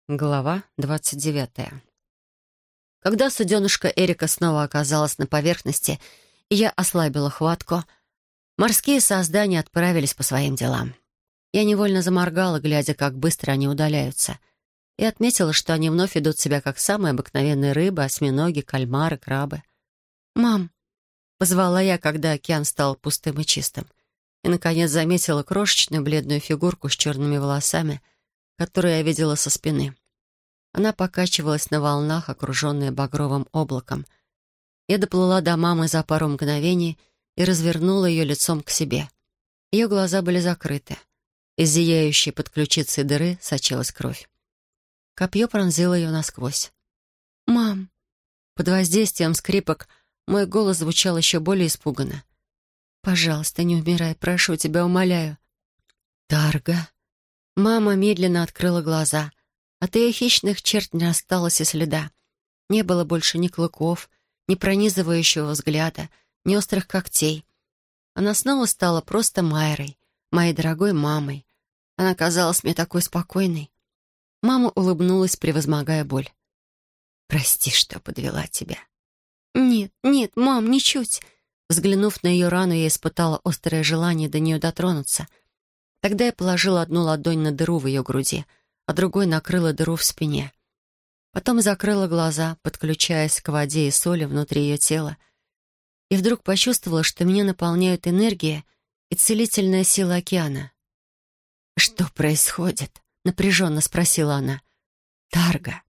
Глава 29. Когда суденышко Эрика снова оказалось на поверхности, и я ослабила хватку, морские создания отправились по своим делам. Я невольно заморгала, глядя, как быстро они удаляются, и отметила, что они вновь ведут себя как самые обыкновенные рыбы, осьминоги, кальмары, крабы. «Мам!» — позвала я, когда океан стал пустым и чистым, и, наконец, заметила крошечную бледную фигурку с черными волосами, которую я видела со спины. Она покачивалась на волнах, окруженная багровым облаком. Я доплыла до мамы за пару мгновений и развернула ее лицом к себе. Ее глаза были закрыты. Из зияющей под ключицей дыры сочилась кровь. Копье пронзило ее насквозь. «Мам!» Под воздействием скрипок мой голос звучал еще более испуганно. «Пожалуйста, не умирай, прошу тебя, умоляю». «Тарга!» Мама медленно открыла глаза. От ее хищных черт не осталось и следа. Не было больше ни клыков, ни пронизывающего взгляда, ни острых когтей. Она снова стала просто Майрой, моей дорогой мамой. Она казалась мне такой спокойной. Мама улыбнулась, превозмогая боль. «Прости, что подвела тебя». «Нет, нет, мам, ничуть». Взглянув на ее рану, я испытала острое желание до нее дотронуться. Тогда я положила одну ладонь на дыру в ее груди, а другой накрыла дыру в спине. Потом закрыла глаза, подключаясь к воде и соли внутри ее тела, и вдруг почувствовала, что меня наполняют энергия и целительная сила океана. «Что происходит?» — напряженно спросила она. «Тарга».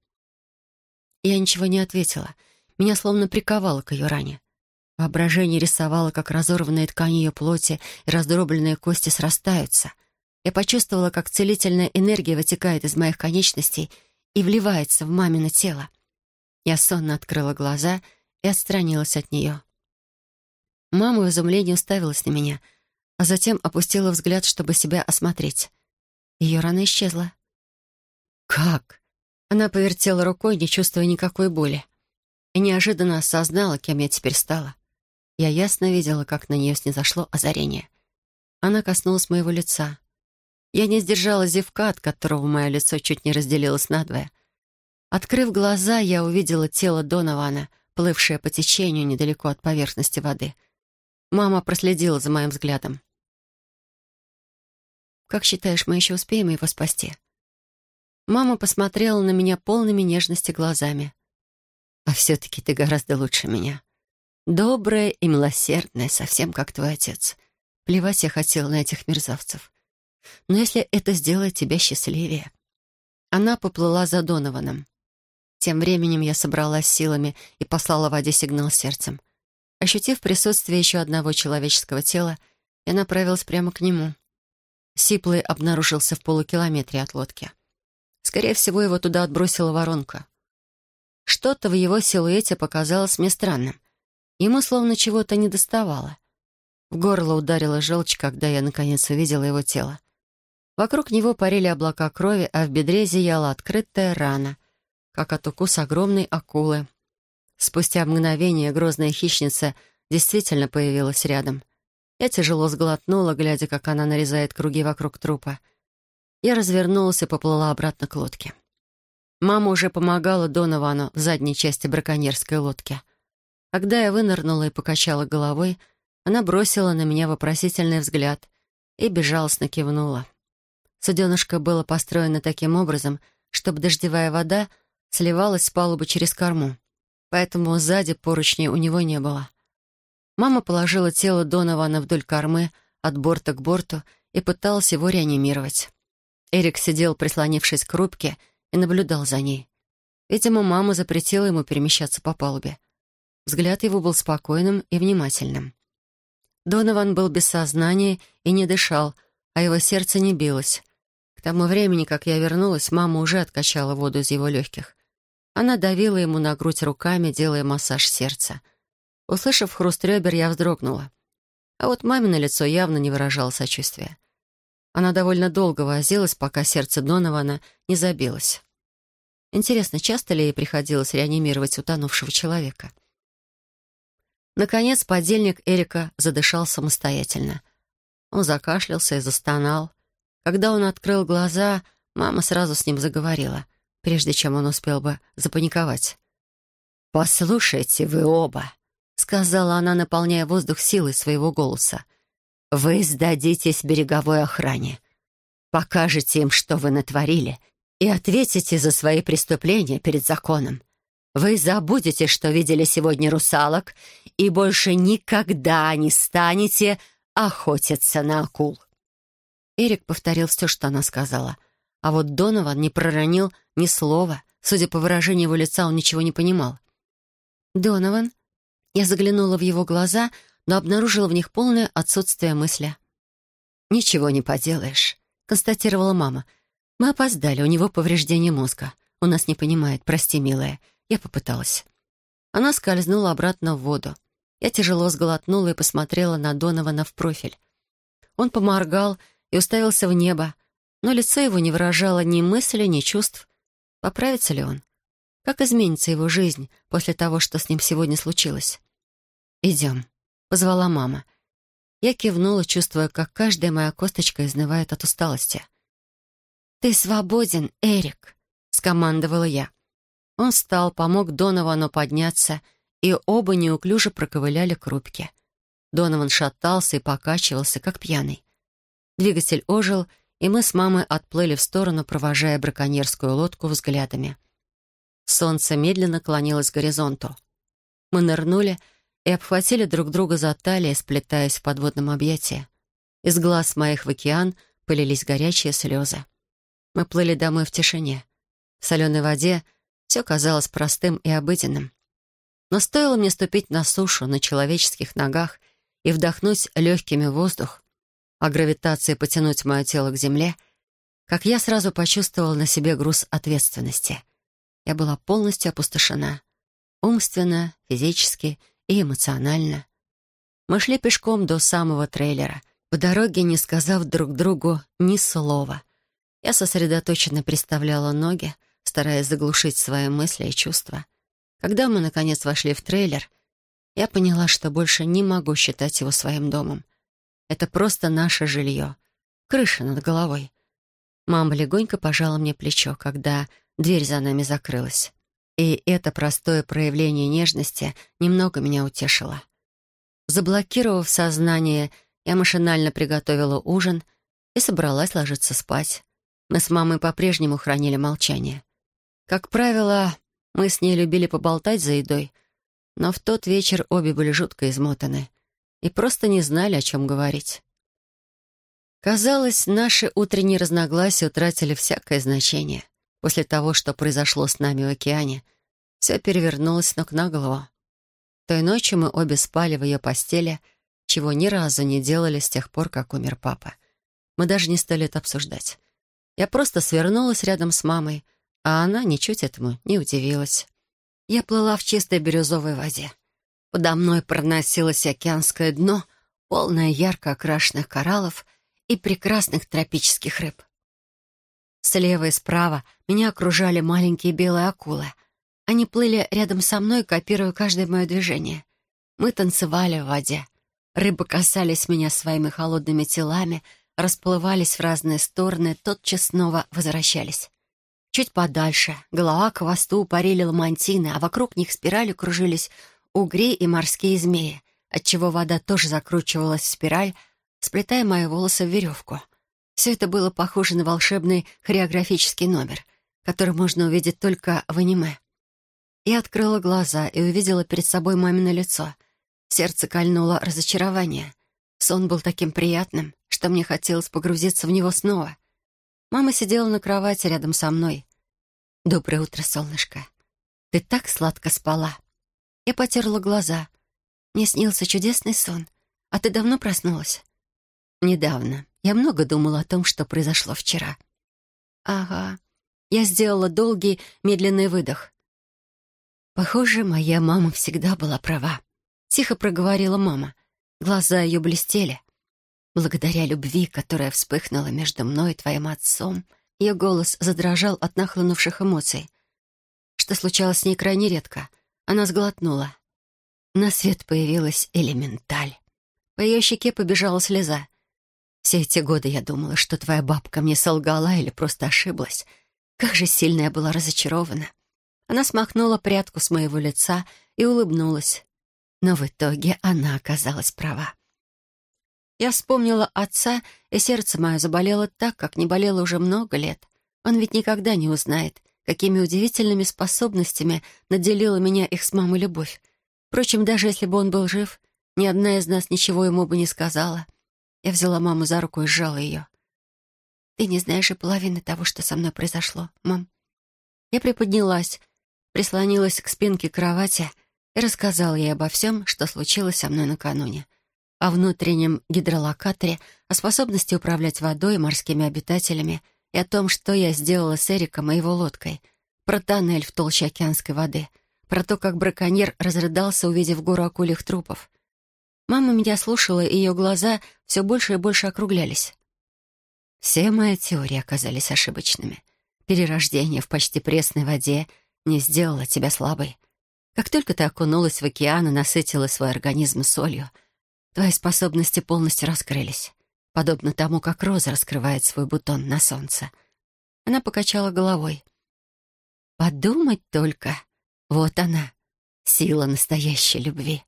Я ничего не ответила. Меня словно приковало к ее ране. Воображение рисовало, как разорванные ткани ее плоти и раздробленные кости срастаются. Я почувствовала, как целительная энергия вытекает из моих конечностей и вливается в мамино тело. Я сонно открыла глаза и отстранилась от нее. Мама в изумлении уставилась на меня, а затем опустила взгляд, чтобы себя осмотреть. Ее рана исчезла. «Как?» Она повертела рукой, не чувствуя никакой боли, и неожиданно осознала, кем я теперь стала. Я ясно видела, как на нее снизошло озарение. Она коснулась моего лица. Я не сдержала зевка, от которого мое лицо чуть не разделилось надвое. Открыв глаза, я увидела тело Донована, плывшее по течению недалеко от поверхности воды. Мама проследила за моим взглядом. «Как считаешь, мы еще успеем его спасти?» Мама посмотрела на меня полными нежности глазами. «А все-таки ты гораздо лучше меня. Добрая и милосердная, совсем как твой отец. Плевать я хотела на этих мерзавцев. Но если это сделает тебя счастливее...» Она поплыла за Донованом. Тем временем я собралась силами и послала воде сигнал сердцем. Ощутив присутствие еще одного человеческого тела, я направилась прямо к нему. Сиплый обнаружился в полукилометре от лодки. Скорее всего, его туда отбросила воронка. Что-то в его силуэте показалось мне странным. Ему словно чего-то недоставало. В горло ударила желчь, когда я, наконец, увидела его тело. Вокруг него парили облака крови, а в бедре зияла открытая рана, как от укуса огромной акулы. Спустя мгновение грозная хищница действительно появилась рядом. Я тяжело сглотнула, глядя, как она нарезает круги вокруг трупа. Я развернулась и поплыла обратно к лодке. Мама уже помогала Доновану в задней части браконьерской лодки. Когда я вынырнула и покачала головой, она бросила на меня вопросительный взгляд и безжалостно кивнула. Суденышко было построено таким образом, чтобы дождевая вода сливалась с палубы через корму, поэтому сзади поручней у него не было. Мама положила тело Донована вдоль кормы от борта к борту и пыталась его реанимировать. Эрик сидел, прислонившись к рубке, и наблюдал за ней. Видимо, мама запретила ему перемещаться по палубе. Взгляд его был спокойным и внимательным. Донован был без сознания и не дышал, а его сердце не билось. К тому времени, как я вернулась, мама уже откачала воду из его легких. Она давила ему на грудь руками, делая массаж сердца. Услышав хруст ребер, я вздрогнула. А вот мамино лицо явно не выражало сочувствия. Она довольно долго возилась, пока сердце Донована не забилось. Интересно, часто ли ей приходилось реанимировать утонувшего человека? Наконец, подельник Эрика задышал самостоятельно. Он закашлялся и застонал. Когда он открыл глаза, мама сразу с ним заговорила. прежде чем он успел бы запаниковать. «Послушайте вы оба», — сказала она, наполняя воздух силой своего голоса. «Вы сдадитесь береговой охране, покажете им, что вы натворили, и ответите за свои преступления перед законом. Вы забудете, что видели сегодня русалок, и больше никогда не станете охотиться на акул». Эрик повторил все, что она сказала. А вот Донован не проронил ни слова. Судя по выражению его лица, он ничего не понимал. «Донован?» Я заглянула в его глаза, но обнаружила в них полное отсутствие мысли. «Ничего не поделаешь», — констатировала мама. «Мы опоздали, у него повреждение мозга. Он нас не понимает, прости, милая. Я попыталась». Она скользнула обратно в воду. Я тяжело сглотнула и посмотрела на Донована в профиль. Он поморгал и уставился в небо, но лицо его не выражало ни мысли, ни чувств. Поправится ли он? Как изменится его жизнь после того, что с ним сегодня случилось? «Идем», — позвала мама. Я кивнула, чувствуя, как каждая моя косточка изнывает от усталости. «Ты свободен, Эрик», — скомандовала я. Он встал, помог Доновану подняться, и оба неуклюже проковыляли к рубке. Донован шатался и покачивался, как пьяный. Двигатель ожил, и мы с мамой отплыли в сторону, провожая браконьерскую лодку взглядами. Солнце медленно клонилось к горизонту. Мы нырнули и обхватили друг друга за талии, сплетаясь в подводном объятии. Из глаз моих в океан пылились горячие слезы. Мы плыли домой в тишине. В соленой воде все казалось простым и обыденным. Но стоило мне ступить на сушу на человеческих ногах и вдохнуть легкими воздух, а гравитацией потянуть мое тело к земле, как я сразу почувствовала на себе груз ответственности. Я была полностью опустошена. Умственно, физически и эмоционально. Мы шли пешком до самого трейлера, по дороге не сказав друг другу ни слова. Я сосредоточенно переставляла ноги, стараясь заглушить свои мысли и чувства. Когда мы, наконец, вошли в трейлер, я поняла, что больше не могу считать его своим домом. Это просто наше жилье, крыша над головой. Мама легонько пожала мне плечо, когда дверь за нами закрылась. И это простое проявление нежности немного меня утешило. Заблокировав сознание, я машинально приготовила ужин и собралась ложиться спать. Мы с мамой по-прежнему хранили молчание. Как правило, мы с ней любили поболтать за едой, но в тот вечер обе были жутко измотаны и просто не знали, о чем говорить. Казалось, наши утренние разногласия утратили всякое значение. После того, что произошло с нами в океане, все перевернулось с ног на голову. Той ночью мы обе спали в ее постели, чего ни разу не делали с тех пор, как умер папа. Мы даже не стали это обсуждать. Я просто свернулась рядом с мамой, а она ничуть этому не удивилась. Я плыла в чистой бирюзовой воде. Подо мной проносилось океанское дно, полное ярко окрашенных кораллов и прекрасных тропических рыб. Слева и справа меня окружали маленькие белые акулы. Они плыли рядом со мной, копируя каждое мое движение. Мы танцевали в воде. Рыбы касались меня своими холодными телами, расплывались в разные стороны, тотчас снова возвращались. Чуть подальше, голова к хвосту, парили ламантины, а вокруг них спиралью кружились угри и морские змеи, отчего вода тоже закручивалась в спираль, сплетая мои волосы в веревку. Все это было похоже на волшебный хореографический номер, который можно увидеть только в аниме. Я открыла глаза и увидела перед собой мамино лицо. Сердце кольнуло разочарование. Сон был таким приятным, что мне хотелось погрузиться в него снова. Мама сидела на кровати рядом со мной. «Доброе утро, солнышко. Ты так сладко спала». Я потерла глаза. Мне снился чудесный сон. А ты давно проснулась? Недавно. Я много думала о том, что произошло вчера. Ага. Я сделала долгий, медленный выдох. Похоже, моя мама всегда была права. Тихо проговорила мама. Глаза ее блестели. Благодаря любви, которая вспыхнула между мной и твоим отцом, ее голос задрожал от нахлынувших эмоций. Что случалось с ней крайне редко. Она сглотнула. На свет появилась элементаль. По ее щеке побежала слеза. Все эти годы я думала, что твоя бабка мне солгала или просто ошиблась. Как же сильно я была разочарована. Она смахнула прядку с моего лица и улыбнулась. Но в итоге она оказалась права. Я вспомнила отца, и сердце мое заболело так, как не болело уже много лет. Он ведь никогда не узнает, какими удивительными способностями наделила меня их с мамой любовь. Впрочем, даже если бы он был жив, ни одна из нас ничего ему бы не сказала. Я взяла маму за руку и сжала ее. «Ты не знаешь и половины того, что со мной произошло, мам». Я приподнялась, прислонилась к спинке кровати и рассказала ей обо всем, что случилось со мной накануне. О внутреннем гидролокаторе, о способности управлять водой и морскими обитателями и о том, что я сделала с Эриком и его лодкой, про тоннель в толще океанской воды, про то, как браконьер разрыдался, увидев гору акульих трупов. Мама меня слушала, и ее глаза все больше и больше округлялись. Все мои теории оказались ошибочными. Перерождение в почти пресной воде не сделало тебя слабой. Как только ты окунулась в океан и насытила свой организм солью, твои способности полностью раскрылись, подобно тому, как роза раскрывает свой бутон на солнце. Она покачала головой. Подумать только. Вот она, сила настоящей любви.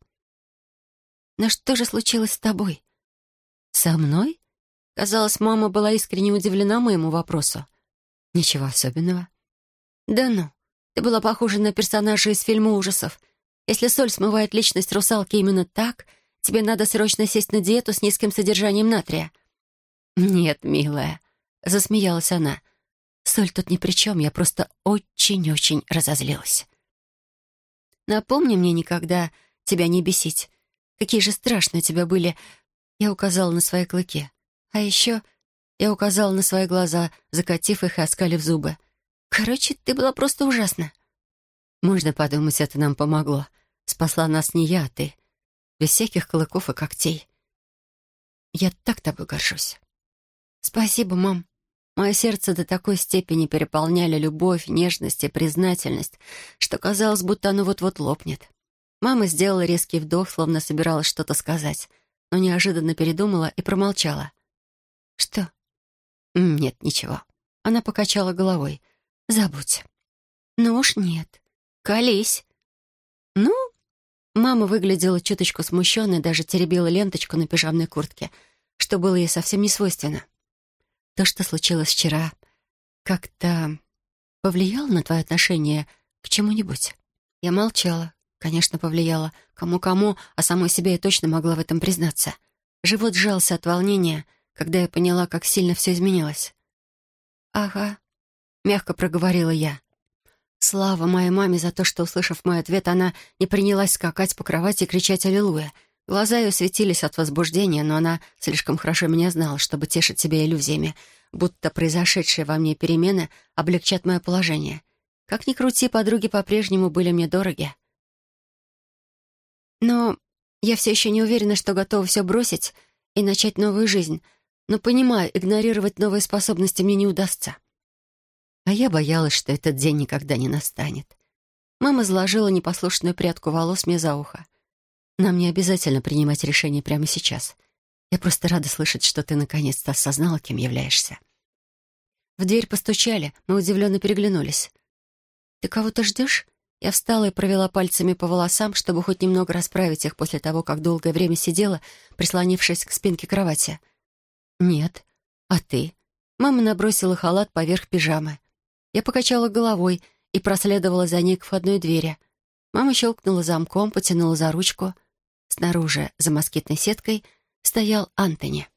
Но что же случилось с тобой? Со мной? Казалось, мама была искренне удивлена моему вопросу. Ничего особенного. Да ну, ты была похожа на персонажа из фильма ужасов. Если соль смывает личность русалки именно так, тебе надо срочно сесть на диету с низким содержанием натрия. Нет, милая, засмеялась она. Соль тут ни при чем, я просто очень-очень разозлилась. Напомни мне никогда тебя не бесить. Какие же страшные у тебя были. Я указала на свои клыки. А еще я указала на свои глаза, закатив их и оскалив зубы. Короче, ты была просто ужасна. Можно подумать, это нам помогло. Спасла нас не я, а ты. Без всяких клыков и когтей. Я так тобой горжусь. Спасибо, мам. Мое сердце до такой степени переполняли любовь, нежность и признательность, что казалось, будто оно вот-вот лопнет. Мама сделала резкий вдох, словно собиралась что-то сказать, но неожиданно передумала и промолчала. «Что?» «Нет, ничего». Она покачала головой. «Забудь». «Ну уж нет. Колись». «Ну?» Мама выглядела чуточку смущенной, даже теребила ленточку на пижамной куртке, что было ей совсем не свойственно. «То, что случилось вчера, как-то повлияло на твое отношение к чему-нибудь?» Я молчала. Конечно, повлияло. Кому-кому, а самой себе я точно могла в этом признаться. Живот сжался от волнения, когда я поняла, как сильно все изменилось. «Ага», — мягко проговорила я. Слава моей маме за то, что, услышав мой ответ, она не принялась скакать по кровати и кричать «Аллилуйя». Глаза ее светились от возбуждения, но она слишком хорошо меня знала, чтобы тешить себя иллюзиями, будто произошедшие во мне перемены облегчат мое положение. Как ни крути, подруги по-прежнему были мне дороги. Но я все еще не уверена, что готова все бросить и начать новую жизнь, но понимаю, игнорировать новые способности мне не удастся. А я боялась, что этот день никогда не настанет. Мама заложила непослушную прядку волос мне за ухо. Нам не обязательно принимать решение прямо сейчас. Я просто рада слышать, что ты наконец-то осознала, кем являешься. В дверь постучали, мы удивленно переглянулись. «Ты кого-то ждешь?» Я встала и провела пальцами по волосам, чтобы хоть немного расправить их после того, как долгое время сидела, прислонившись к спинке кровати. «Нет. А ты?» Мама набросила халат поверх пижамы. Я покачала головой и проследовала за ней к входной двери. Мама щелкнула замком, потянула за ручку. Снаружи, за москитной сеткой, стоял Антони.